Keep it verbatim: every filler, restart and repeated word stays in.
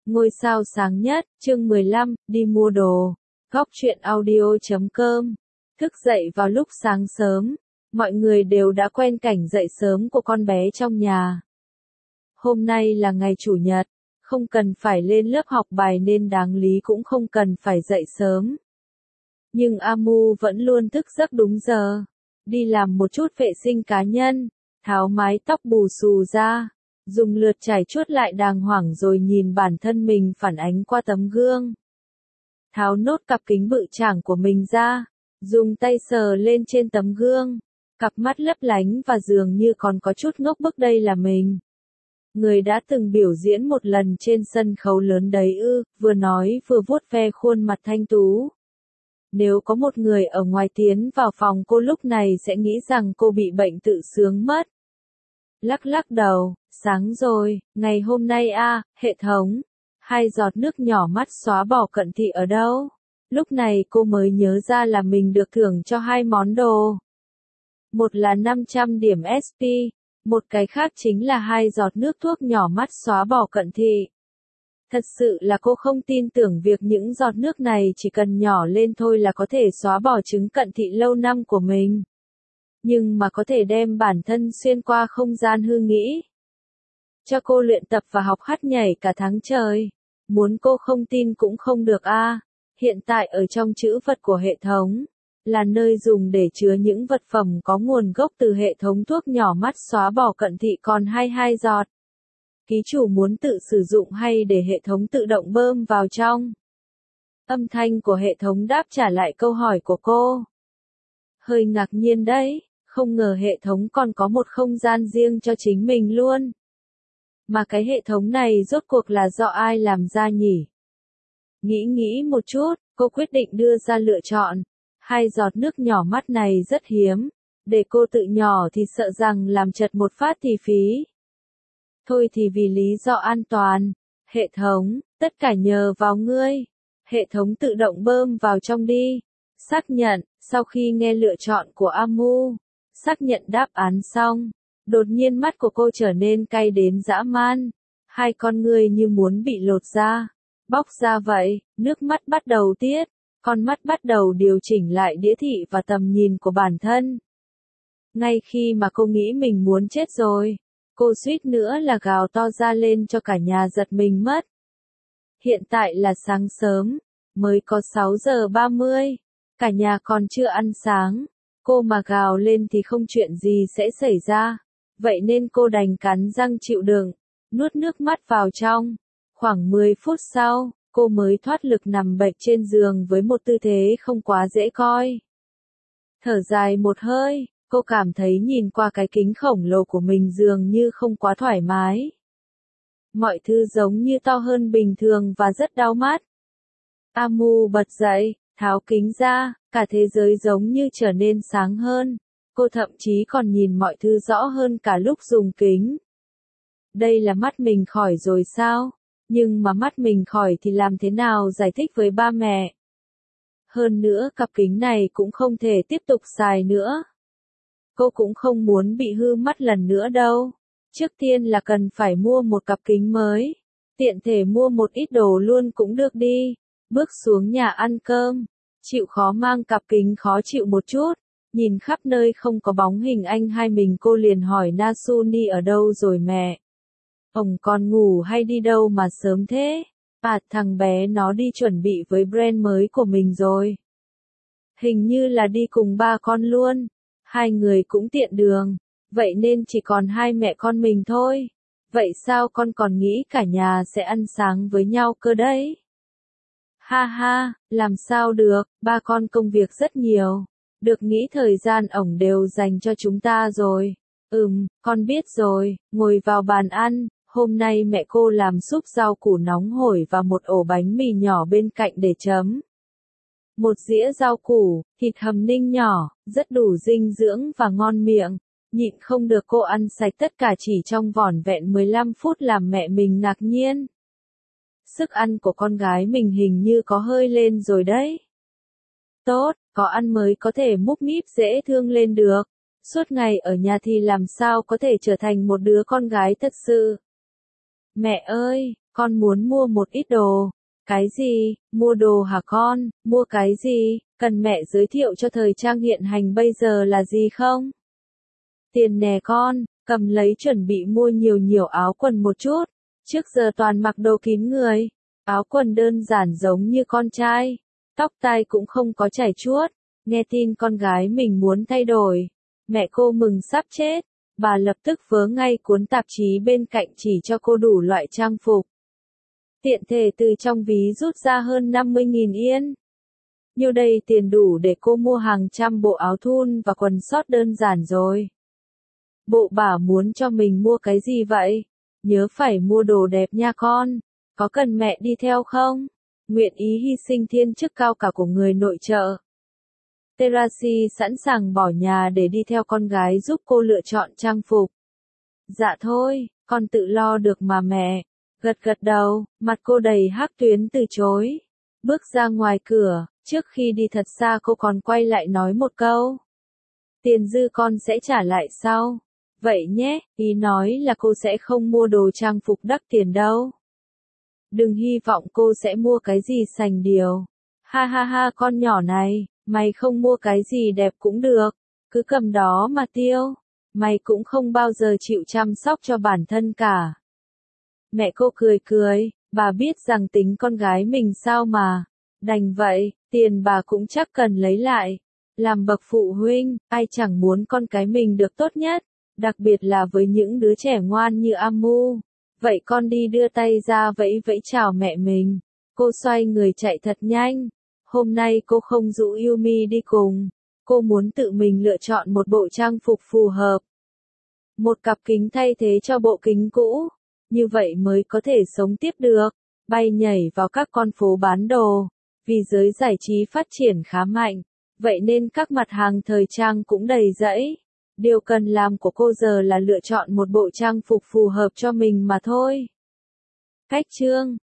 Ngôi sao sáng nhất, chương mười lăm, đi mua đồ. Góc truyện audio chấm com. Thức dậy vào lúc sáng sớm, mọi người đều đã quen cảnh dậy sớm của con bé trong nhà. Hôm nay là ngày chủ nhật, không cần phải lên lớp học bài nên đáng lý cũng không cần phải dậy sớm. Nhưng Amu vẫn luôn thức giấc đúng giờ, đi làm một chút vệ sinh cá nhân, tháo mái tóc bù xù ra, dùng lượt chải chuốt lại đàng hoàng rồi nhìn bản thân mình phản ánh qua tấm gương. Tháo nốt cặp kính bự chảng của mình ra, dùng tay sờ lên trên tấm gương, cặp mắt lấp lánh và dường như còn có chút ngốc bức, đây là mình. Người đã từng biểu diễn một lần trên sân khấu lớn đấy ư, vừa nói vừa vuốt ve khuôn mặt thanh tú. Nếu có một người ở ngoài tiến vào phòng cô lúc này sẽ nghĩ rằng cô bị bệnh tự sướng mất. Lắc lắc đầu, sáng rồi, ngày hôm nay a, à, hệ thống. Hai giọt nước nhỏ mắt xóa bỏ cận thị ở đâu? Lúc này cô mới nhớ ra là mình được thưởng cho hai món đồ. Một là năm trăm điểm ét pê, một cái khác chính là hai giọt nước thuốc nhỏ mắt xóa bỏ cận thị. Thật sự là cô không tin tưởng việc những giọt nước này chỉ cần nhỏ lên thôi là có thể xóa bỏ chứng cận thị lâu năm của mình. Nhưng mà có thể đem bản thân xuyên qua không gian hư nghĩ. Cho cô luyện tập và học hát nhảy cả tháng trời. Muốn cô không tin cũng không được a. À. Hiện tại ở trong trữ vật của hệ thống, là nơi dùng để chứa những vật phẩm có nguồn gốc từ hệ thống thuốc nhỏ mắt xóa bỏ cận thị còn hai mươi hai giọt. Ký chủ muốn tự sử dụng hay để hệ thống tự động bơm vào trong? Âm thanh của hệ thống đáp trả lại câu hỏi của cô. Hơi ngạc nhiên đấy, không ngờ hệ thống còn có một không gian riêng cho chính mình luôn. Mà cái hệ thống này rốt cuộc là do ai làm ra nhỉ? Nghĩ nghĩ một chút, cô quyết định đưa ra lựa chọn. Hai giọt nước nhỏ mắt này rất hiếm. Để cô tự nhỏ thì sợ rằng làm chật một phát thì phí. Thôi thì vì lý do an toàn. Hệ thống, tất cả nhờ vào ngươi. Hệ thống tự động bơm vào trong đi. Xác nhận, sau khi nghe lựa chọn của Amu. Xác nhận đáp án xong. Đột nhiên mắt của cô trở nên cay đến dã man. Hai con ngươi như muốn bị lột ra. Bóc ra vậy, nước mắt bắt đầu tiết. Con mắt bắt đầu điều chỉnh lại đĩa thị và tầm nhìn của bản thân. Ngay khi mà cô nghĩ mình muốn chết rồi, cô suýt nữa là gào to ra lên cho cả nhà giật mình mất. Hiện tại là sáng sớm, mới có sáu giờ ba mươi. Cả nhà còn chưa ăn sáng. Cô mà gào lên thì không chuyện gì sẽ xảy ra. Vậy nên cô đành cắn răng chịu đựng, nuốt nước mắt vào trong. Khoảng mười phút sau, cô mới thoát lực nằm bệt trên giường với một tư thế không quá dễ coi. Thở dài một hơi, cô cảm thấy nhìn qua cái kính khổng lồ của mình dường như không quá thoải mái. Mọi thứ giống như to hơn bình thường và rất đau mắt. Amu bật dậy, tháo kính ra, cả thế giới giống như trở nên sáng hơn. Cô thậm chí còn nhìn mọi thứ rõ hơn cả lúc dùng kính. Đây là mắt mình khỏi rồi sao? Nhưng mà mắt mình khỏi thì làm thế nào giải thích với ba mẹ? Hơn nữa cặp kính này cũng không thể tiếp tục xài nữa. Cô cũng không muốn bị hư mắt lần nữa đâu. Trước tiên là cần phải mua một cặp kính mới. Tiện thể mua một ít đồ luôn cũng được đi. Bước xuống nhà ăn cơm. Chịu khó mang cặp kính khó chịu một chút. Nhìn khắp nơi không có bóng hình anh hai mình, cô liền hỏi Nasuni ở đâu rồi mẹ? Ông còn ngủ hay đi đâu mà sớm thế? À, thằng bé nó đi chuẩn bị với brand mới của mình rồi. Hình như là đi cùng ba con luôn. Hai người cũng tiện đường. Vậy nên chỉ còn hai mẹ con mình thôi. Vậy sao con còn nghĩ cả nhà sẽ ăn sáng với nhau cơ đấy? Ha ha, làm sao được, ba con công việc rất nhiều. Được nghĩ thời gian ổng đều dành cho chúng ta rồi. Ừm, con biết rồi, ngồi vào bàn ăn. Hôm nay mẹ cô làm súp rau củ nóng hổi và một ổ bánh mì nhỏ bên cạnh để chấm. Một dĩa rau củ, thịt hầm ninh nhỏ, rất đủ dinh dưỡng và ngon miệng. Nhịn không được cô ăn sạch tất cả chỉ trong vỏn vẹn mười lăm phút làm mẹ mình ngạc nhiên. Sức ăn của con gái mình hình như có hơi lên rồi đấy. Tốt, có ăn mới có thể múc míp dễ thương lên được. Suốt ngày ở nhà thì làm sao có thể trở thành một đứa con gái thật sự. Mẹ ơi, con muốn mua một ít đồ. Cái gì? Mua đồ hả con? Mua cái gì? Cần mẹ giới thiệu cho thời trang hiện hành bây giờ là gì không? Tiền nè con, cầm lấy chuẩn bị mua nhiều nhiều áo quần một chút. Trước giờ toàn mặc đồ kín người. Áo quần đơn giản giống như con trai. Tóc tai cũng không có chảy chuốt. Nghe tin con gái mình muốn thay đổi. Mẹ cô mừng sắp chết. Bà lập tức vớ ngay cuốn tạp chí bên cạnh chỉ cho cô đủ loại trang phục. Tiện thể từ trong ví rút ra hơn năm mươi nghìn yên. Nhiêu đây tiền đủ để cô mua hàng trăm bộ áo thun và quần sót đơn giản rồi. Bộ bà muốn cho mình mua cái gì vậy? Nhớ phải mua đồ đẹp nha con. Có cần mẹ đi theo không? Nguyện ý hy sinh thiên chức cao cả của người nội trợ. Terashi sẵn sàng bỏ nhà để đi theo con gái giúp cô lựa chọn trang phục. Dạ thôi, con tự lo được mà mẹ. Gật gật đầu, mặt cô đầy hắc tuyến từ chối. Bước ra ngoài cửa, trước khi đi thật xa cô còn quay lại nói một câu. Tiền dư con sẽ trả lại sau. Vậy nhé, ý nói là cô sẽ không mua đồ trang phục đắt tiền đâu. Đừng hy vọng cô sẽ mua cái gì sành điệu. Ha ha ha con nhỏ này, mày không mua cái gì đẹp cũng được. Cứ cầm đó mà tiêu. Mày cũng không bao giờ chịu chăm sóc cho bản thân cả. Mẹ cô cười cười, bà biết rằng tính con gái mình sao mà. Đành vậy, tiền bà cũng chắc cần lấy lại. Làm bậc phụ huynh, ai chẳng muốn con cái mình được tốt nhất. Đặc biệt là với những đứa trẻ ngoan như Amu. Vậy con đi đưa tay ra vẫy vẫy chào mẹ mình. Cô xoay người chạy thật nhanh. Hôm nay cô không rủ Yumi đi cùng. Cô muốn tự mình lựa chọn một bộ trang phục phù hợp. Một cặp kính thay thế cho bộ kính cũ. Như vậy mới có thể sống tiếp được. Bay nhảy vào các con phố bán đồ. Vì giới giải trí phát triển khá mạnh. Vậy nên các mặt hàng thời trang cũng đầy rẫy. Điều cần làm của cô giờ là lựa chọn một bộ trang phục phù hợp cho mình mà thôi. Cách chương